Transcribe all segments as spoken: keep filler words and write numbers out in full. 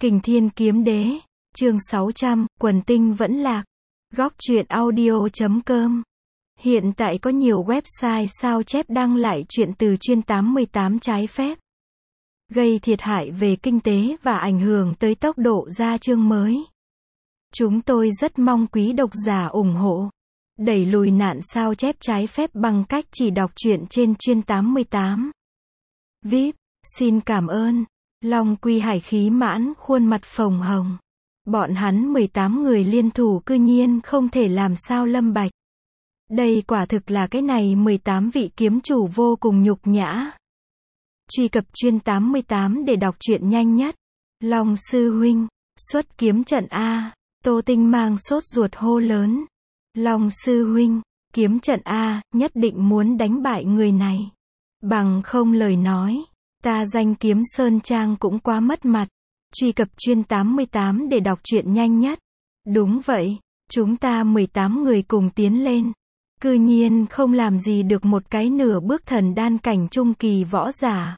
Kình Thiên Kiếm Đế, chương sáu trăm, quần tinh vẫn lạc. Góc truyện audio chấm com. Hiện tại có nhiều website sao chép đăng lại truyện từ chuyên tám mươi tám trái phép, gây thiệt hại về kinh tế và ảnh hưởng tới tốc độ ra chương mới. Chúng tôi rất mong quý độc giả ủng hộ, đẩy lùi nạn sao chép trái phép bằng cách chỉ đọc truyện trên chuyên tám mươi tám. vê i pê, xin cảm ơn. Long Quy Hải khí mãn khuôn mặt phồng hồng. Bọn hắn mười tám người liên thủ cư nhiên không thể làm sao Lâm Bạch. Đây quả thực là cái này mười tám vị kiếm chủ vô cùng nhục nhã. Truy cập chuyên tám mươi tám để đọc truyện nhanh nhất. Long sư huynh, xuất kiếm trận A. Tô Tinh Mang sốt ruột hô lớn. Long sư huynh, kiếm trận A, nhất định muốn đánh bại người này. Bằng không lời nói, ta danh kiếm Sơn Trang cũng quá mất mặt. Truy cập chuyên tám mươi tám để đọc truyện nhanh nhất. Đúng vậy, chúng ta mười tám người cùng tiến lên. Cư nhiên không làm gì được một cái nửa bước thần đan cảnh trung kỳ võ giả.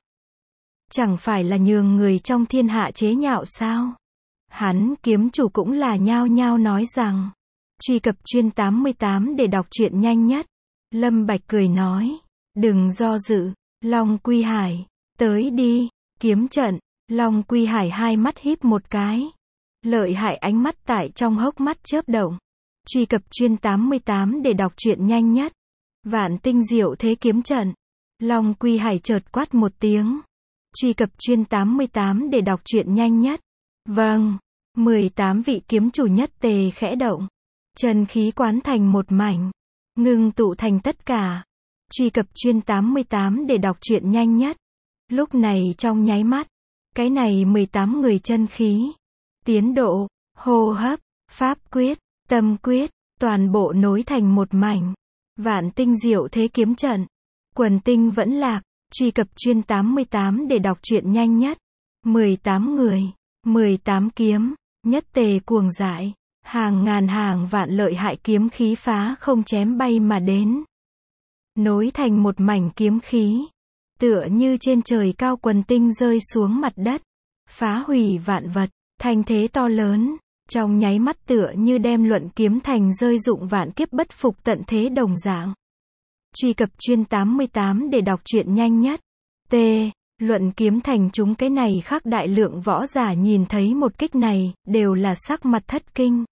Chẳng phải là nhường người trong thiên hạ chế nhạo sao? Hắn kiếm chủ cũng là nhao nhao nói rằng. Truy cập chuyên tám mươi tám để đọc truyện nhanh nhất. Lâm Bạch cười nói. Đừng do dự, Long Quy Hải. Tới đi, kiếm trận. Long Quy Hải hai mắt híp một cái. Lợi hại ánh mắt tại trong hốc mắt chớp động. Truy cập chuyên tám mươi tám để đọc truyện nhanh nhất. Vạn tinh diệu thế kiếm trận. Long Quy Hải chợt quát một tiếng. Truy cập chuyên tám mươi tám để đọc truyện nhanh nhất. Vâng. mười tám vị kiếm chủ nhất tề khẽ động. Chân khí quán thành một mảnh. Ngưng tụ thành tất cả. Truy cập chuyên tám mươi tám để đọc truyện nhanh nhất. Lúc này trong nháy mắt. Cái này mười tám người chân khí. Tiến độ, hô hấp, pháp quyết, tâm quyết, toàn bộ nối thành một mảnh. Vạn tinh diệu thế kiếm trận. Quần tinh vẫn lạc. Truy cập chuyên tám mươi tám để đọc truyện nhanh nhất. mười tám người, mười tám kiếm, nhất tề cuồng dại. Hàng ngàn hàng vạn lợi hại kiếm khí phá không chém bay mà đến. Nối thành một mảnh kiếm khí. Tựa như trên trời cao quần tinh rơi xuống mặt đất. Phá hủy vạn vật, thanh thế to lớn. Trong nháy mắt tựa như đem luận kiếm thành rơi dụng vạn kiếp bất phục tận thế đồng dạng. Truy cập chuyên tám mươi tám để đọc truyện nhanh nhất. T. Luận kiếm thành chúng cái này khác đại lượng võ giả nhìn thấy một kích này, đều là sắc mặt thất kinh.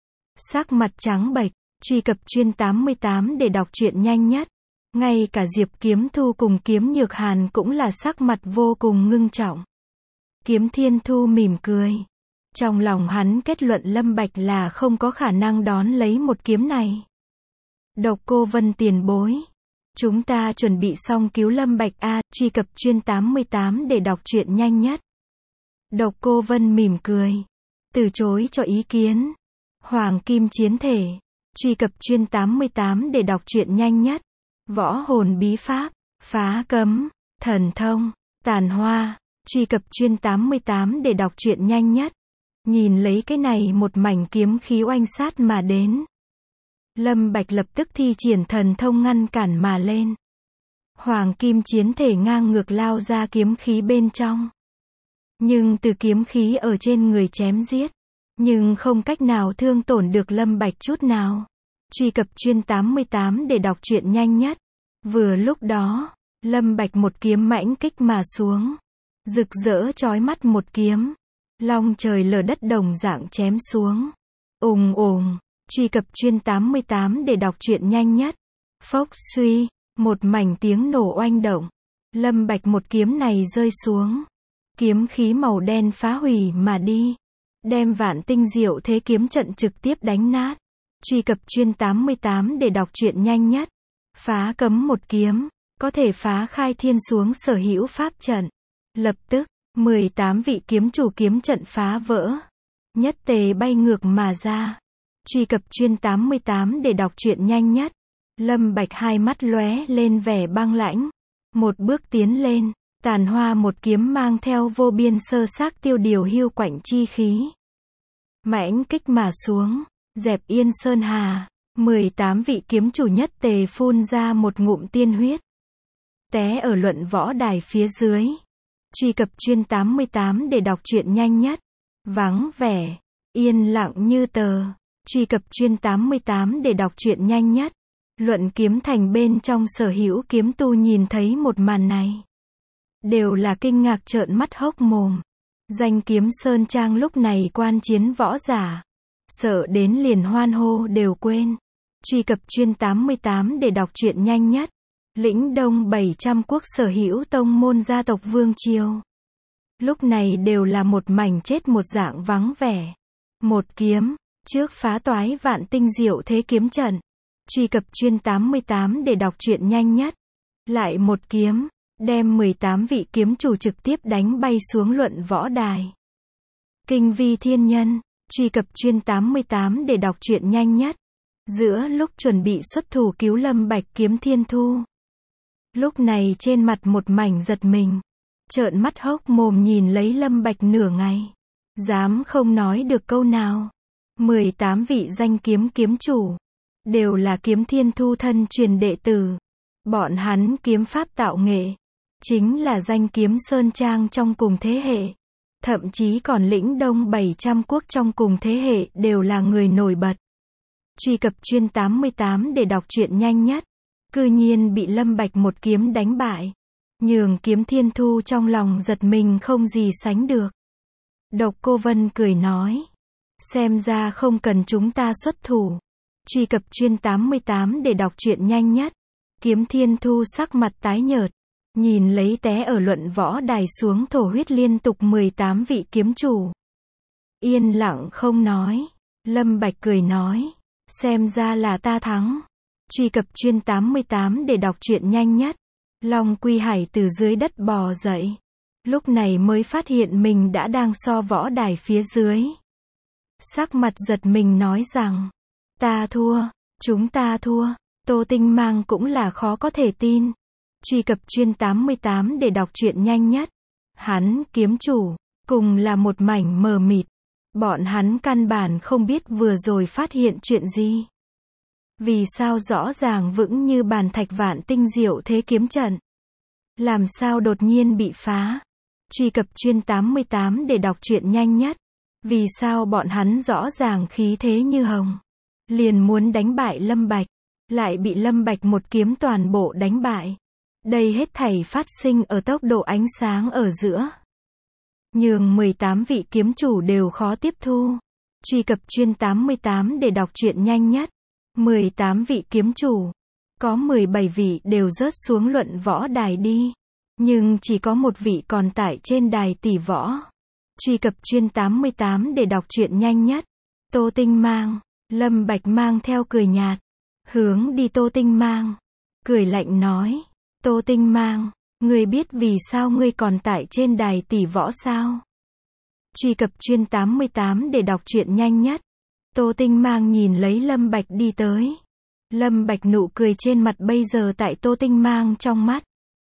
Sắc mặt trắng bệch. Truy cập chuyên tám mươi tám để đọc truyện nhanh nhất. Ngay cả Diệp Kiếm Thu cùng Kiếm Nhược Hàn cũng là sắc mặt vô cùng ngưng trọng. Kiếm Thiên Thu mỉm cười. Trong lòng hắn kết luận Lâm Bạch là không có khả năng đón lấy một kiếm này. Độc Cô Vân tiền bối. Chúng ta chuẩn bị xong cứu Lâm Bạch A. Truy cập chuyên tám mươi tám để đọc truyện nhanh nhất. Độc Cô Vân mỉm cười. Từ chối cho ý kiến. Hoàng Kim Chiến Thể. Truy cập chuyên tám mươi tám để đọc truyện nhanh nhất. Võ hồn bí pháp, phá cấm, thần thông, tàn hoa. Truy cập chuyên tám mươi tám để đọc truyện nhanh nhất. Nhìn lấy cái này một mảnh kiếm khí oanh sát mà đến. Lâm Bạch lập tức thi triển thần thông ngăn cản mà lên. Hoàng Kim Chiến Thể ngang ngược lao ra kiếm khí bên trong. Nhưng từ kiếm khí ở trên người chém giết. Nhưng không cách nào thương tổn được Lâm Bạch chút nào. Truy cập chuyên tám mươi tám để đọc truyện nhanh nhất. Vừa lúc đó, Lâm Bạch một kiếm mãnh kích mà xuống. Rực rỡ chói mắt một kiếm. Long trời lở đất đồng dạng chém xuống. Ùng ùng. Truy cập chuyên tám mươi tám để đọc truyện nhanh nhất. Phốc suy. Một mảnh tiếng nổ oanh động. Lâm Bạch một kiếm này rơi xuống. Kiếm khí màu đen phá hủy mà đi. Đem vạn tinh diệu thế kiếm trận trực tiếp đánh nát. Truy cập chuyên tám mươi tám để đọc truyện nhanh nhất. Phá cấm một kiếm. Có thể phá khai thiên xuống sở hữu pháp trận. Lập tức, mười tám vị kiếm chủ kiếm trận phá vỡ. Nhất tề bay ngược mà ra. Truy cập chuyên tám mươi tám để đọc truyện nhanh nhất. Lâm Bạch hai mắt lóe lên vẻ băng lãnh. Một bước tiến lên. Tàn hoa một kiếm mang theo vô biên sơ xác tiêu điều hưu quạnh chi khí. Mãnh kích mà xuống. Dẹp yên sơn hà. mười tám vị kiếm chủ nhất tề phun ra một ngụm tiên huyết. Té ở luận võ đài phía dưới. Truy cập chuyên tám mươi tám để đọc truyện nhanh nhất. vắng vẻ, yên lặng như tờ. Truy cập chuyên tám mươi tám để đọc truyện nhanh nhất. Luận kiếm thành bên trong Sở Hữu kiếm tu nhìn thấy một màn này, đều là kinh ngạc trợn mắt hốc mồm. Danh kiếm Sơn Trang lúc này quan chiến võ giả, sợ đến liền hoan hô đều quên. Truy cập chuyên tám mươi tám để đọc truyện nhanh nhất. Lĩnh Đông bảy trăm quốc Sở Hữu tông môn gia tộc Vương Triều, lúc này đều là một mảnh chết một dạng vắng vẻ. Một kiếm, trước phá toái vạn tinh diệu thế kiếm trận. Truy cập chuyên tám mươi tám để đọc truyện nhanh nhất. Lại một kiếm, đem mười tám vị kiếm chủ trực tiếp đánh bay xuống luận võ đài. Kinh vi thiên nhân. Truy cập chuyên tám mươi tám để đọc truyện nhanh nhất. Giữa lúc chuẩn bị xuất thủ cứu Lâm Bạch kiếm Thiên Thu, lúc này trên mặt một mảnh giật mình, trợn mắt hốc mồm nhìn lấy Lâm Bạch nửa ngày, dám không nói được câu nào. mười tám vị danh kiếm kiếm chủ, đều là kiếm Thiên Thu thân truyền đệ tử. Bọn hắn kiếm pháp tạo nghệ, chính là danh kiếm Sơn Trang trong cùng thế hệ. Thậm chí còn Lĩnh Đông bảy trăm quốc trong cùng thế hệ đều là người nổi bật. Truy cập chuyên tám mươi tám để đọc truyện nhanh nhất. Cư nhiên bị Lâm Bạch một kiếm đánh bại, nhường kiếm Thiên Thu trong lòng giật mình không gì sánh được. Độc Cô Vân cười nói, xem ra không cần chúng ta xuất thủ. Truy cập chuyên tám mươi tám để đọc truyện nhanh nhất. Kiếm Thiên Thu sắc mặt tái nhợt, nhìn lấy té ở luận võ đài xuống thổ huyết liên tục mười tám vị kiếm chủ, yên lặng không nói. Lâm Bạch cười nói, xem ra là ta thắng. Truy cập chuyên tám mươi tám để đọc truyện nhanh nhất. Long Quy Hải từ dưới đất bò dậy, lúc này mới phát hiện mình đã đang so võ đài phía dưới. Sắc mặt giật mình nói rằng, ta thua, chúng ta thua. Tô Tinh Mang cũng là khó có thể tin. Truy cập chuyên tám mươi tám để đọc truyện nhanh nhất. Hắn kiếm chủ, cùng là một mảnh mờ mịt. Bọn hắn căn bản không biết vừa rồi phát hiện chuyện gì. Vì sao rõ ràng vững như bàn thạch vạn tinh diệu thế kiếm trận, làm sao đột nhiên bị phá. Truy cập chuyên tám mươi tám để đọc truyện nhanh nhất. Vì sao bọn hắn rõ ràng khí thế như hồng, liền muốn đánh bại Lâm Bạch, lại bị Lâm Bạch một kiếm toàn bộ đánh bại. Đây hết thảy phát sinh ở tốc độ ánh sáng ở giữa, nhường mười tám vị kiếm chủ đều khó tiếp thu. Truy cập chuyên tám mươi tám để đọc truyện nhanh nhất. mười tám vị kiếm chủ, có mười bảy vị đều rớt xuống luận võ đài đi, nhưng chỉ có một vị còn tại trên đài tỷ võ. Truy cập chuyên tám mươi tám để đọc truyện nhanh nhất. Tô Tinh Mang. Lâm Bạch mang theo cười nhạt, hướng đi Tô Tinh Mang, cười lạnh nói, Tô Tinh Mang, ngươi biết vì sao ngươi còn tại trên đài tỷ võ sao? Truy cập chuyên tám mươi tám để đọc truyện nhanh nhất. Tô Tinh Mang nhìn lấy Lâm Bạch đi tới. Lâm Bạch nụ cười trên mặt bây giờ tại Tô Tinh Mang trong mắt,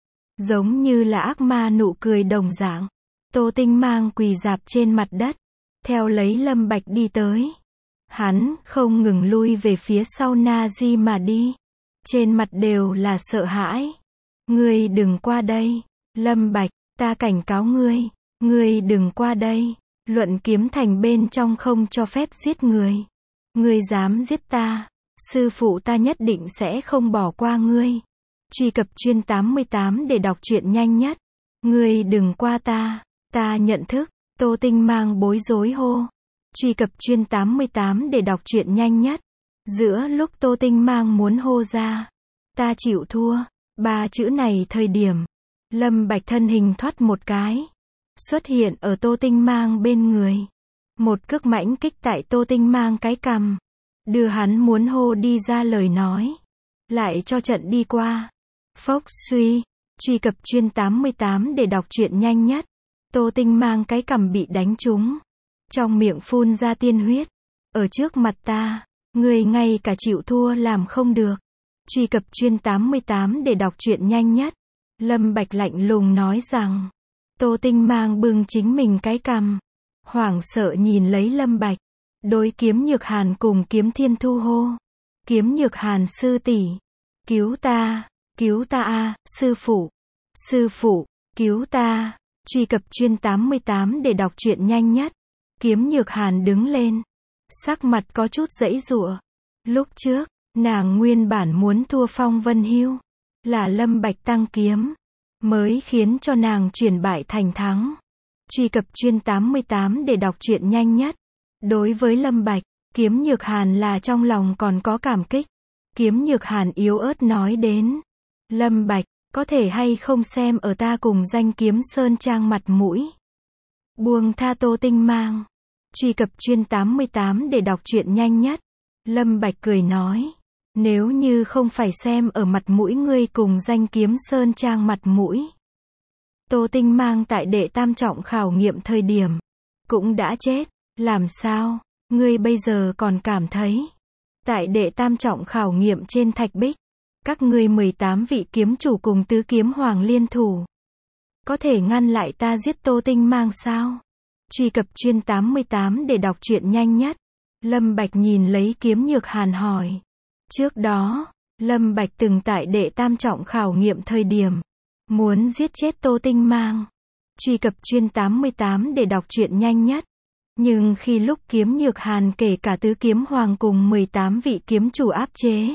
giống như là ác ma nụ cười đồng dạng. Tô Tinh Mang quỳ rạp trên mặt đất, theo lấy Lâm Bạch đi tới. Hắn không ngừng lui về phía sau na di mà đi, trên mặt đều là sợ hãi. Ngươi đừng qua đây, Lâm Bạch, ta cảnh cáo ngươi, ngươi đừng qua đây. Luận kiếm thành bên trong không cho phép giết người. Ngươi dám giết ta, sư phụ ta nhất định sẽ không bỏ qua ngươi. Truy cập chuyên tám mươi tám để đọc truyện nhanh nhất. Ngươi đừng qua ta, ta nhận thức. Tô Tinh Mang bối rối hô. Truy cập chuyên tám mươi tám để đọc truyện nhanh nhất. Giữa lúc Tô Tinh Mang muốn hô ra, ta chịu thua, ba chữ này thời điểm, Lâm Bạch thân hình thoát một cái, xuất hiện ở Tô Tinh Mang bên người. Một cước mãnh kích tại Tô Tinh Mang cái cằm, đưa hắn muốn hô đi ra lời nói, lại cho trận đi qua. Phốc suy. Truy cập chuyên tám mươi tám để đọc truyện nhanh nhất. Tô Tinh Mang cái cằm bị đánh trúng, trong miệng phun ra tiên huyết. Ở trước mặt ta, ngươi ngay cả chịu thua làm không được. Truy cập chuyên tám mươi tám để đọc truyện nhanh nhất. Lâm Bạch lạnh lùng nói rằng, Tô Tinh Mang bưng chính mình cái cằm, hoảng sợ nhìn lấy Lâm Bạch, đối Kiếm Nhược Hàn cùng Kiếm Thiên Thu hô. Kiếm Nhược Hàn sư tỷ, cứu ta, cứu ta a, sư phụ, sư phụ, cứu ta. Truy cập chuyên tám mươi tám để đọc truyện nhanh nhất. Kiếm Nhược Hàn đứng lên. Sắc mặt có chút giãy giụa. Lúc trước, nàng nguyên bản muốn thua Phong Vân Hưu. Là Lâm Bạch tăng kiếm. Mới khiến cho nàng chuyển bại thành thắng. Truy cập chuyên tám mươi tám để đọc truyện nhanh nhất. Đối với Lâm Bạch, Kiếm Nhược Hàn là trong lòng còn có cảm kích. Kiếm Nhược Hàn yếu ớt nói đến. Lâm Bạch, có thể hay không xem ở ta cùng danh Kiếm Sơn Trang mặt mũi. Buông tha Tô Tinh Mang. Truy cập chuyên tám mươi tám để đọc truyện nhanh nhất. Lâm Bạch cười nói. Nếu như không phải xem ở mặt mũi ngươi cùng danh Kiếm Sơn Trang mặt mũi. Tô Tinh Mang tại đệ tam trọng khảo nghiệm thời điểm. Cũng đã chết. Làm sao? Ngươi bây giờ còn cảm thấy. Tại đệ tam trọng khảo nghiệm trên thạch bích. Các ngươi mười tám vị kiếm chủ cùng tứ kiếm hoàng liên thủ. Có thể ngăn lại ta giết Tô Tinh Mang sao? Truy cập chuyên tám mươi tám để đọc truyện nhanh nhất. Lâm Bạch nhìn lấy Kiếm Nhược Hàn hỏi. Trước đó, Lâm Bạch từng tại đệ tam trọng khảo nghiệm thời điểm. Muốn giết chết Tô Tinh Mang. Truy cập chuyên tám mươi tám để đọc truyện nhanh nhất. Nhưng khi lúc Kiếm Nhược Hàn kể cả tứ kiếm hoàng cùng mười tám vị kiếm chủ áp chế.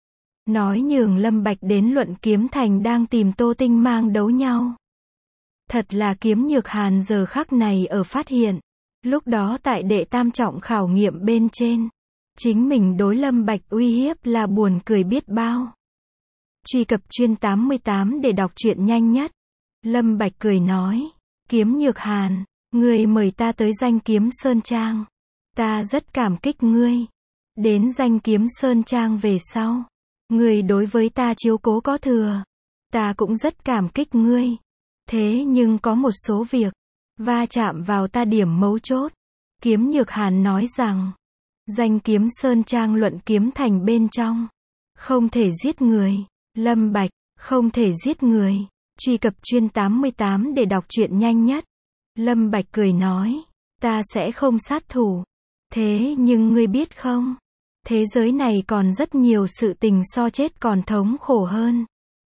Nói nhường Lâm Bạch đến Luận Kiếm Thành đang tìm Tô Tinh Mang đấu nhau. Thật là Kiếm Nhược Hàn giờ khắc này ở phát hiện. Lúc đó tại đệ tam trọng khảo nghiệm bên trên. Chính mình đối Lâm Bạch uy hiếp là buồn cười biết bao. Truy cập chuyên tám mươi tám để đọc truyện nhanh nhất. Lâm Bạch cười nói. Kiếm Nhược Hàn, ngươi mời ta tới danh Kiếm Sơn Trang. Ta rất cảm kích ngươi. Đến danh Kiếm Sơn Trang về sau. Ngươi đối với ta chiếu cố có thừa. Ta cũng rất cảm kích ngươi. Thế nhưng có một số việc. Va chạm vào ta điểm mấu chốt. Kiếm Nhược Hàn nói rằng. Danh Kiếm Sơn Trang Luận Kiếm Thành bên trong. Không thể giết người. Lâm Bạch, không thể giết người. Truy cập chuyên tám mươi tám để đọc truyện nhanh nhất. Lâm Bạch cười nói. Ta sẽ không sát thủ. Thế nhưng ngươi biết không? Thế giới này còn rất nhiều sự tình so chết còn thống khổ hơn.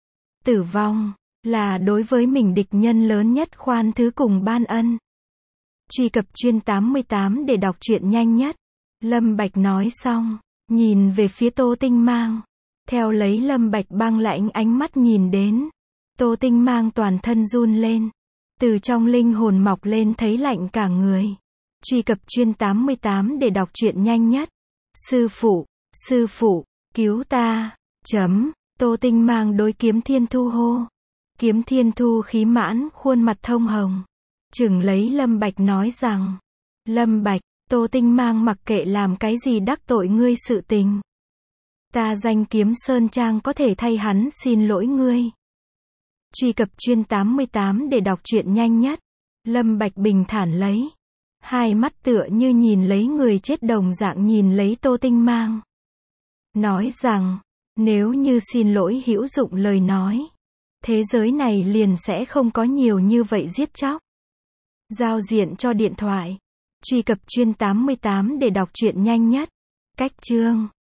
Tử vong, là đối với mình địch nhân lớn nhất khoan thứ cùng ban ân. Truy cập chuyên tám mươi tám để đọc truyện nhanh nhất. Lâm Bạch nói xong, nhìn về phía Tô Tinh Mang. Theo lấy Lâm Bạch băng lãnh ánh mắt nhìn đến. Tô Tinh Mang toàn thân run lên. Từ trong linh hồn mọc lên thấy lạnh cả người. Truy cập chuyên tám mươi tám để đọc truyện nhanh nhất. Sư phụ, sư phụ, cứu ta. Chấm, Tô Tinh Mang đối Kiếm Thiên Thu hô. Kiếm Thiên Thu khí mãn, khuôn mặt thông hồng. Chừng lấy Lâm Bạch nói rằng. Lâm Bạch, Tô Tinh Mang mặc kệ làm cái gì đắc tội ngươi sự tình. Ta danh Kiếm Sơn Trang có thể thay hắn xin lỗi ngươi. Truy cập chuyên tám mươi tám để đọc truyện nhanh nhất. Lâm Bạch bình thản lấy. Hai mắt tựa như nhìn lấy người chết đồng dạng nhìn lấy Tô Tinh Mang. Nói rằng, nếu như xin lỗi hữu dụng lời nói. Thế giới này liền sẽ không có nhiều như vậy giết chóc. Giao diện cho điện thoại. Truy cập chuyên tám mươi tám để đọc truyện nhanh nhất. Cách chương.